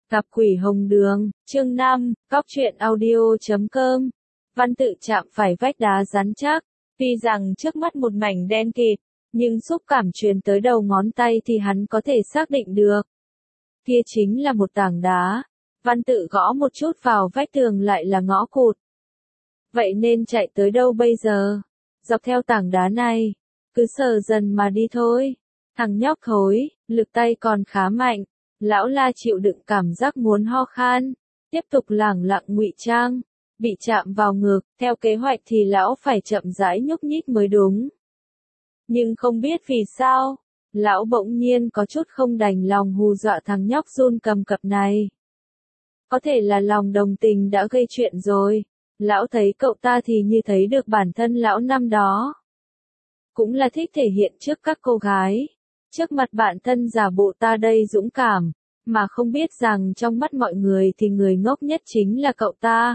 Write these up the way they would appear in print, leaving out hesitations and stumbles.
Gặp quỷ hồng đường, chương 5, góc truyện audio.com. Văn Tự chạm phải vách đá rắn chắc, tuy rằng trước mắt một mảnh đen kịt, nhưng xúc cảm truyền tới đầu ngón tay thì hắn có thể xác định được. Kia chính là một tảng đá. Văn Tự gõ một chút vào vách tường lại là ngõ cụt. Vậy nên chạy tới đâu bây giờ? Dọc theo tảng đá này, cứ sờ dần mà đi thôi. Thằng nhóc thối, lực tay còn khá mạnh. Lão La chịu đựng cảm giác muốn ho khan, tiếp tục lẳng lặng ngụy trang, bị chạm vào ngực, theo kế hoạch thì lão phải chậm rãi nhúc nhích mới đúng. Nhưng không biết vì sao, lão bỗng nhiên có chút không đành lòng hù dọa thằng nhóc run cầm cập này. Có thể là lòng đồng tình đã gây chuyện rồi, lão thấy cậu ta thì như thấy được bản thân lão năm đó. Cũng là thích thể hiện trước các cô gái. Trước mặt bạn thân giả bộ ta đây dũng cảm, mà không biết rằng trong mắt mọi người thì người ngốc nhất chính là cậu ta.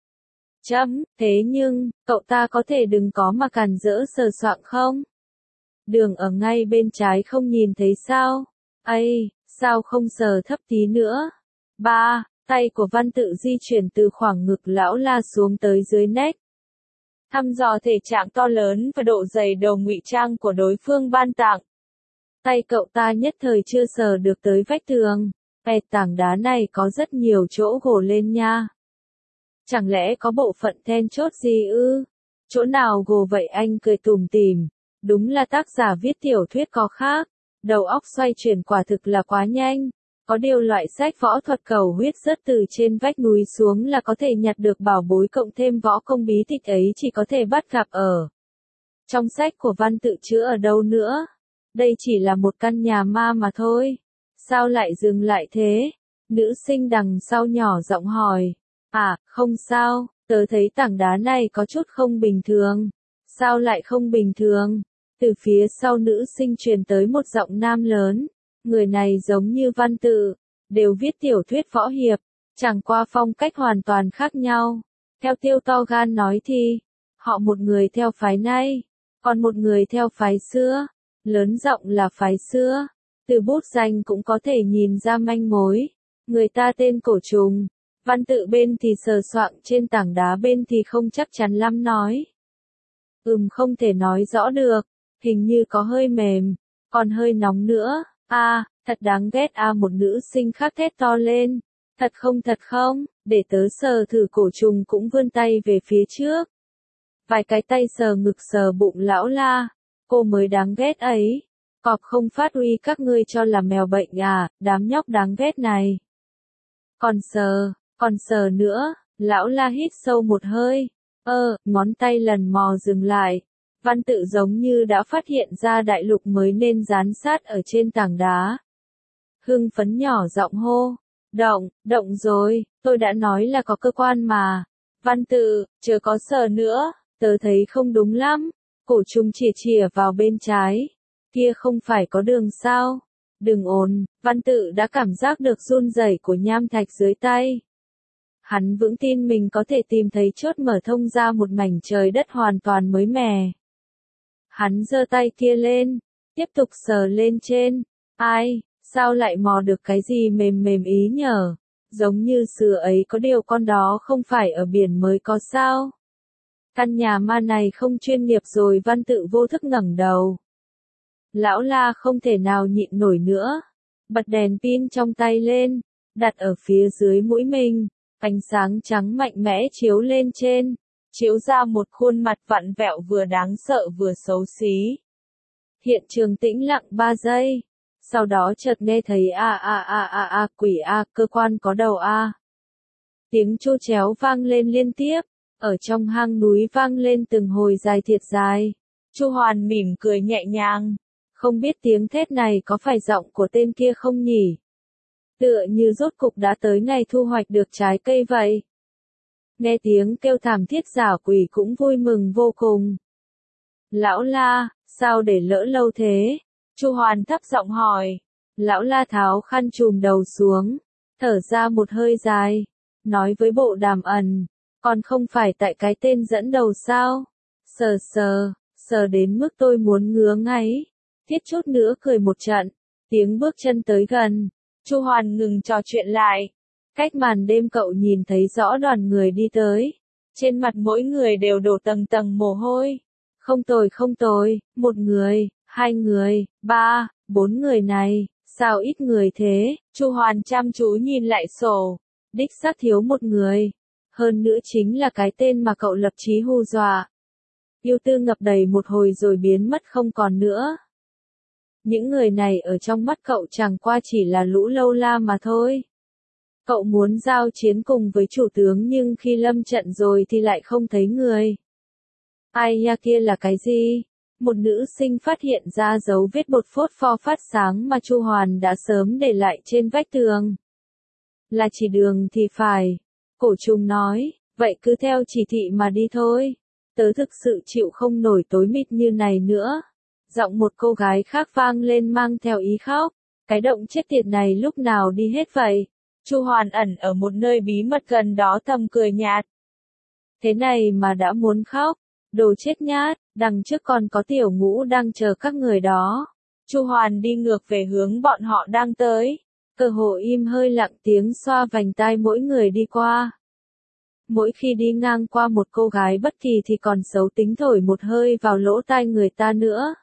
Thế nhưng, cậu ta có thể đừng có mà càn rỡ sờ soạng không? Đường ở ngay bên trái không nhìn thấy sao? Ây, sao không sờ thấp tí nữa? Tay của Văn Tự di chuyển từ khoảng ngực lão La xuống tới dưới nách. Thăm dò thể trạng to lớn và độ dày đầu ngụy trang của đối phương ban tặng. Tay cậu ta nhất thời chưa sờ được tới vách tường. Tảng đá này có rất nhiều chỗ gồ lên nha. Chẳng lẽ có bộ phận then chốt gì ư? Chỗ nào gồ vậy anh cười tủm tỉm. Đúng là tác giả viết tiểu thuyết có khác. Đầu óc xoay chuyển quả thực là quá nhanh. Có điều loại sách võ thuật cầu huyết rớt từ trên vách núi xuống là có thể nhặt được bảo bối cộng thêm võ công bí tịch ấy chỉ có thể bắt gặp ở trong sách của Văn Tự chứ ở đâu nữa. Đây chỉ là một căn nhà ma mà thôi. Sao lại dừng lại thế? Nữ sinh đằng sau nhỏ giọng hỏi. Không sao, tớ thấy tảng đá này có chút không bình thường. Sao lại không bình thường? Từ phía sau nữ sinh truyền tới một giọng nam lớn. Người này giống như Văn Tự, đều viết tiểu thuyết võ hiệp, chẳng qua phong cách hoàn toàn khác nhau. Theo Tiêu to gan nói thì, họ một người theo phái nay, còn một người theo phái xưa. Lớn giọng là phái xưa, từ bút danh cũng có thể nhìn ra manh mối. Người ta tên Cổ Trùng, Văn Tự bên thì sờ soạng trên tảng đá bên thì không chắc chắn lắm nói. Không thể nói rõ được, hình như có hơi mềm, còn hơi nóng nữa. Thật đáng ghét một nữ sinh khác thét to lên. Thật không, để tớ sờ thử. Cổ Trùng cũng vươn tay về phía trước. Vài cái tay sờ ngực sờ bụng lão La. Cô mới đáng ghét ấy. Cọp không phát uy các ngươi cho là mèo bệnh đám nhóc đáng ghét này. Còn sờ nữa, lão La hít sâu một hơi. Ngón tay lần mò dừng lại. Văn Tự giống như đã phát hiện ra đại lục mới nên dán sát ở trên tảng đá. Hưng phấn nhỏ giọng hô. Động rồi, tôi đã nói là có cơ quan mà. Văn Tự, chớ có sờ nữa, tớ thấy không đúng lắm. Cổ Trùng chìa vào bên trái. Kia không phải có đường sao? Đừng ồn, Văn Tự đã cảm giác được run rẩy của nham thạch dưới tay. Hắn vững tin mình có thể tìm thấy chốt mở thông ra một mảnh trời đất hoàn toàn mới mẻ. Hắn giơ tay kia lên, tiếp tục sờ lên trên. Sao lại mò được cái gì mềm mềm ý nhở? Giống như xưa ấy có điều con đó không phải ở biển mới có sao? Căn nhà ma này không chuyên nghiệp rồi. Văn Tự vô thức ngẩng đầu. Lão La không thể nào nhịn nổi nữa. Bật đèn pin trong tay lên, đặt ở phía dưới mũi mình. Ánh sáng trắng mạnh mẽ chiếu lên trên, chiếu ra một khuôn mặt vặn vẹo vừa đáng sợ vừa xấu xí. Hiện trường tĩnh lặng 3 giây. Sau đó chợt nghe thấy quỷ cơ quan có đầu Tiếng chu chéo vang lên liên tiếp. Ở trong hang núi vang lên từng hồi dài thiệt dài. Chu Hoàn mỉm cười nhẹ nhàng. Không biết tiếng thét này có phải giọng của tên kia không nhỉ? Tựa như rốt cục đã tới ngày thu hoạch được trái cây vậy. Nghe tiếng kêu thảm thiết giả quỷ cũng vui mừng vô cùng. Lão La, sao để lỡ lâu thế? Chu Hoàn thấp giọng hỏi. Lão La tháo khăn trùm đầu xuống, thở ra một hơi dài, nói với bộ đàm ẩn. Còn không phải tại cái tên dẫn đầu sao? Sờ đến mức tôi muốn ngứa ngáy. Thiết chút nữa cười một trận. Tiếng bước chân tới gần. Chu Hoàn ngừng trò chuyện lại. Cách màn đêm cậu nhìn thấy rõ đoàn người đi tới. Trên mặt mỗi người đều đổ tầng tầng mồ hôi. Không tồi, một người, hai người, ba, bốn người này, sao ít người thế? Chu Hoàn chăm chú nhìn lại sổ. Đích xác thiếu một người. Hơn nữa chính là cái tên mà cậu lập chí hù dọa. Yêu tư ngập đầy một hồi rồi biến mất không còn nữa. Những người này ở trong mắt cậu chẳng qua chỉ là lũ lâu la mà thôi. Cậu muốn giao chiến cùng với chủ tướng nhưng khi lâm trận rồi thì lại không thấy người. Ai nha, kia là cái gì? Một nữ sinh phát hiện ra dấu vết bột phốt pho phát sáng mà Chu Hoàn đã sớm để lại trên vách tường. Là chỉ đường thì phải. Cổ trùng nói, vậy cứ theo chỉ thị mà đi thôi. Tớ thực sự chịu không nổi tối mịt như này nữa. Giọng một cô gái khác vang lên mang theo ý khóc. Cái động chết tiệt này lúc nào đi hết vậy? Chu Hoàn ẩn ở một nơi bí mật gần đó thầm cười nhạt. Thế này mà đã muốn khóc. Đồ chết nhát, đằng trước còn có tiểu ngũ đang chờ các người đó. Chu Hoàn đi ngược về hướng bọn họ đang tới. Cơ hồ im hơi lặng tiếng xoa vành tai mỗi người đi qua. Mỗi khi đi ngang qua một cô gái bất kỳ thì còn xấu tính thổi một hơi vào lỗ tai người ta nữa.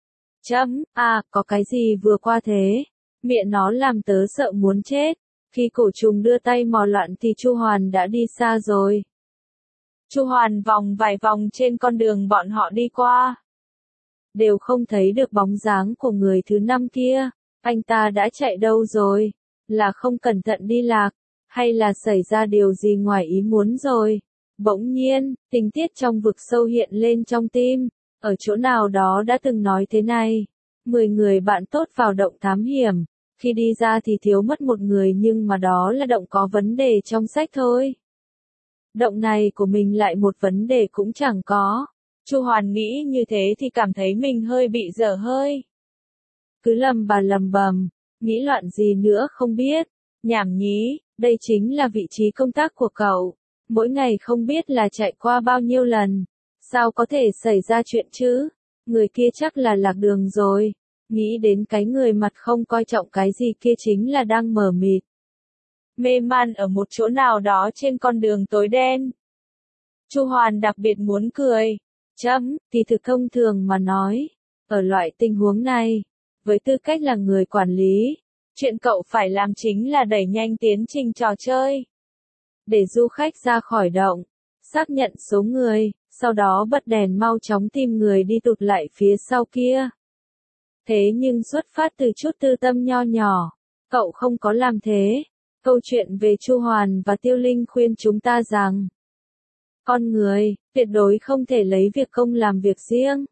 Có cái gì vừa qua thế? Miệng nó làm tớ sợ muốn chết. Khi cổ trùng đưa tay mò loạn thì Chu Hoàn đã đi xa rồi. Chu Hoàn vòng vài vòng trên con đường bọn họ đi qua. Đều không thấy được bóng dáng của người thứ năm kia. Anh ta đã chạy đâu rồi? Là không cẩn thận đi lạc? Hay là xảy ra điều gì ngoài ý muốn rồi? Bỗng nhiên, tình tiết trong vực sâu hiện lên trong tim. Ở chỗ nào đó đã từng nói thế này. 10 người bạn tốt vào động thám hiểm. Khi đi ra thì thiếu mất một người nhưng mà đó là động có vấn đề trong sách thôi. Động này của mình lại một vấn đề cũng chẳng có. Chu Hoàn nghĩ như thế thì cảm thấy mình hơi bị dở hơi. Cứ lầm bầm, nghĩ loạn gì nữa không biết. Nhảm nhí, đây chính là vị trí công tác của cậu. Mỗi ngày không biết là chạy qua bao nhiêu lần. Sao có thể xảy ra chuyện chứ? Người kia chắc là lạc đường rồi. Nghĩ đến cái người mặt không coi trọng cái gì kia chính là đang mờ mịt. Mê man ở một chỗ nào đó trên con đường tối đen. Chu Hoàn đặc biệt muốn cười. Thì thực thông thường mà nói. Ở loại tình huống này, với tư cách là người quản lý, chuyện cậu phải làm chính là đẩy nhanh tiến trình trò chơi. Để du khách ra khỏi động, xác nhận số người, sau đó bật đèn mau chóng tìm người đi tụt lại phía sau kia. Thế nhưng xuất phát từ chút tư tâm nho nhỏ, cậu không có làm thế. Câu chuyện về Chu Hoàn và Tiêu Linh khuyên chúng ta rằng, con người, tuyệt đối không thể lấy việc công làm việc riêng.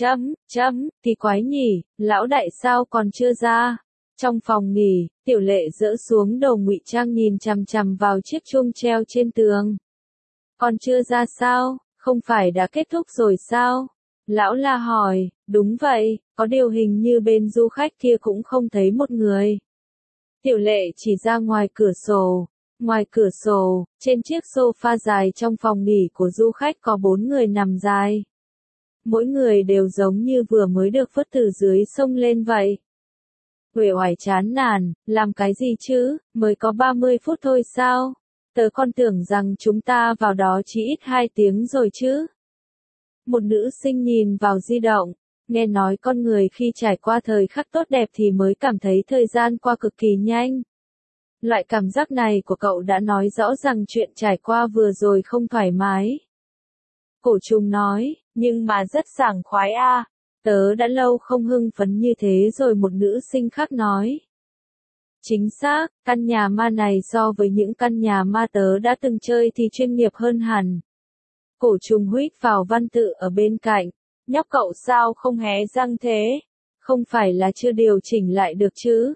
Thì quái nhỉ, lão đại sao còn chưa ra? Trong phòng nghỉ, Tiểu Lệ dỡ xuống đầu ngụy trang nhìn chằm chằm vào chiếc chuông treo trên tường. Còn chưa ra sao, không phải đã kết thúc rồi sao? Lão La hỏi, đúng vậy, có điều hình như bên du khách kia cũng không thấy một người. Tiểu Lệ chỉ ra ngoài cửa sổ, trên chiếc sofa dài trong phòng nghỉ của du khách có 4 người nằm dài. Mỗi người đều giống như vừa mới được vớt từ dưới sông lên vậy. Uể oải chán nản, làm cái gì chứ, mới có 30 phút thôi sao? Tớ còn tưởng rằng chúng ta vào đó chỉ ít 2 tiếng rồi chứ. Một nữ sinh nhìn vào di động, nghe nói con người khi trải qua thời khắc tốt đẹp thì mới cảm thấy thời gian qua cực kỳ nhanh. Loại cảm giác này của cậu đã nói rõ rằng chuyện trải qua vừa rồi không thoải mái. Cổ trùng nói, nhưng mà rất sảng khoái a. Tớ đã lâu không hưng phấn như thế rồi, một nữ sinh khác nói. Chính xác, căn nhà ma này so với những căn nhà ma tớ đã từng chơi thì chuyên nghiệp hơn hẳn. Cổ trùng huýt vào văn tự ở bên cạnh. Nhóc cậu sao không hé răng thế? Không phải là chưa điều chỉnh lại được chứ?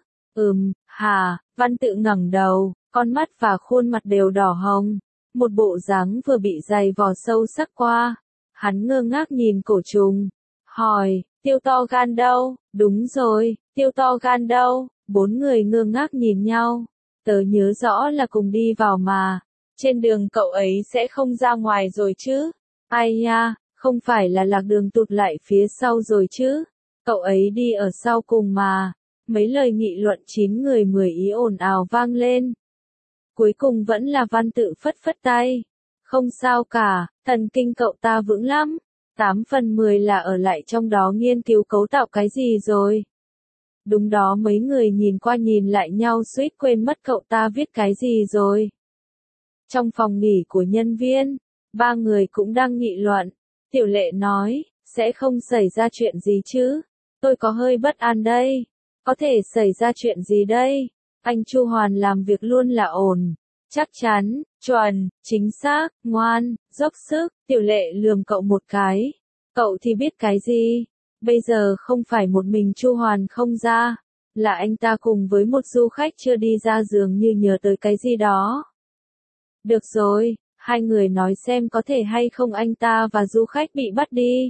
Văn tự ngẩng đầu, con mắt và khuôn mặt đều đỏ hồng. Một bộ dáng vừa bị dày vò sâu sắc qua. Hắn ngơ ngác nhìn cổ trùng. Hỏi, Tiêu to gan đâu? Đúng rồi, Tiêu to gan đâu? 4 người ngơ ngác nhìn nhau. Tớ nhớ rõ là cùng đi vào mà. Trên đường cậu ấy sẽ không ra ngoài rồi chứ? Ai nha, không phải là lạc đường tụt lại phía sau rồi chứ? Cậu ấy đi ở sau cùng mà. Mấy lời nghị luận 9 người 10 ý ồn ào vang lên. Cuối cùng vẫn là Văn Tự phất phất tay. Không sao cả, thần kinh cậu ta vững lắm. 8 phần 10 là ở lại trong đó nghiên cứu cấu tạo cái gì rồi. Đúng đó, mấy người nhìn qua nhìn lại nhau suýt quên mất cậu ta viết cái gì rồi. Trong phòng nghỉ của nhân viên, 3 người cũng đang nghị luận. Tiểu Lệ nói, sẽ không xảy ra chuyện gì chứ. Tôi có hơi bất an đây. Có thể xảy ra chuyện gì đây? Anh Chu Hoàn làm việc luôn là ổn. Chắc chắn, chuẩn, chính xác, ngoan, dốc sức. Tiểu Lệ lườm cậu một cái. Cậu thì biết cái gì? Bây giờ không phải một mình Chu Hoàn không ra. Là anh ta cùng với một du khách chưa đi ra giường như nhớ tới cái gì đó. Được rồi, hai người nói xem có thể hay không anh ta và du khách bị bắt đi.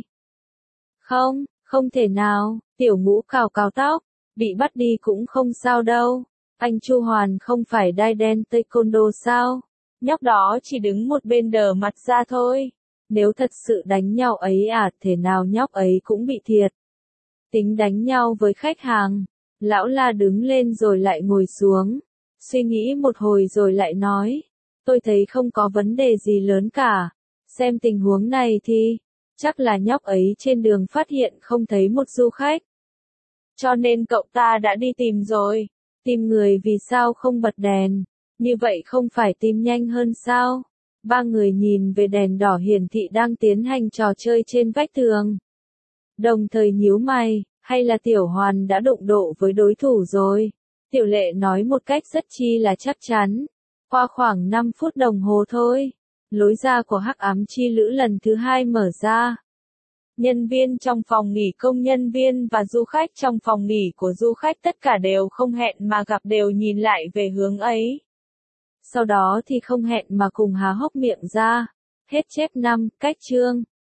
Không, không thể nào, Tiểu Ngũ cào cào tóc, bị bắt đi cũng không sao đâu. Anh Chu Hoàn không phải đai đen taekwondo sao? Nhóc đó chỉ đứng một bên đờ mặt ra thôi. Nếu thật sự đánh nhau ấy thế nào nhóc ấy cũng bị thiệt. Tính đánh nhau với khách hàng. Lão La đứng lên rồi lại ngồi xuống. Suy nghĩ một hồi rồi lại nói. Tôi thấy không có vấn đề gì lớn cả. Xem tình huống này thì, chắc là nhóc ấy trên đường phát hiện không thấy một du khách. Cho nên cậu ta đã đi tìm rồi. Tìm người vì sao không bật đèn. Như vậy không phải tìm nhanh hơn sao? Ba người nhìn về đèn đỏ hiển thị đang tiến hành trò chơi trên vách tường. Đồng thời nhíu mày, hay là Tiểu Hoàn đã đụng độ với đối thủ rồi? Tiểu Lệ nói một cách rất chi là chắc chắn. Qua khoảng 5 phút đồng hồ thôi, lối ra của Hắc Ám Chi Lữ lần thứ 2 mở ra. Nhân viên trong phòng nghỉ, công nhân viên và du khách trong phòng nghỉ của du khách tất cả đều không hẹn mà gặp, đều nhìn lại về hướng ấy. Sau đó thì không hẹn mà cùng há hốc miệng ra. Hết chép 5, cách chương.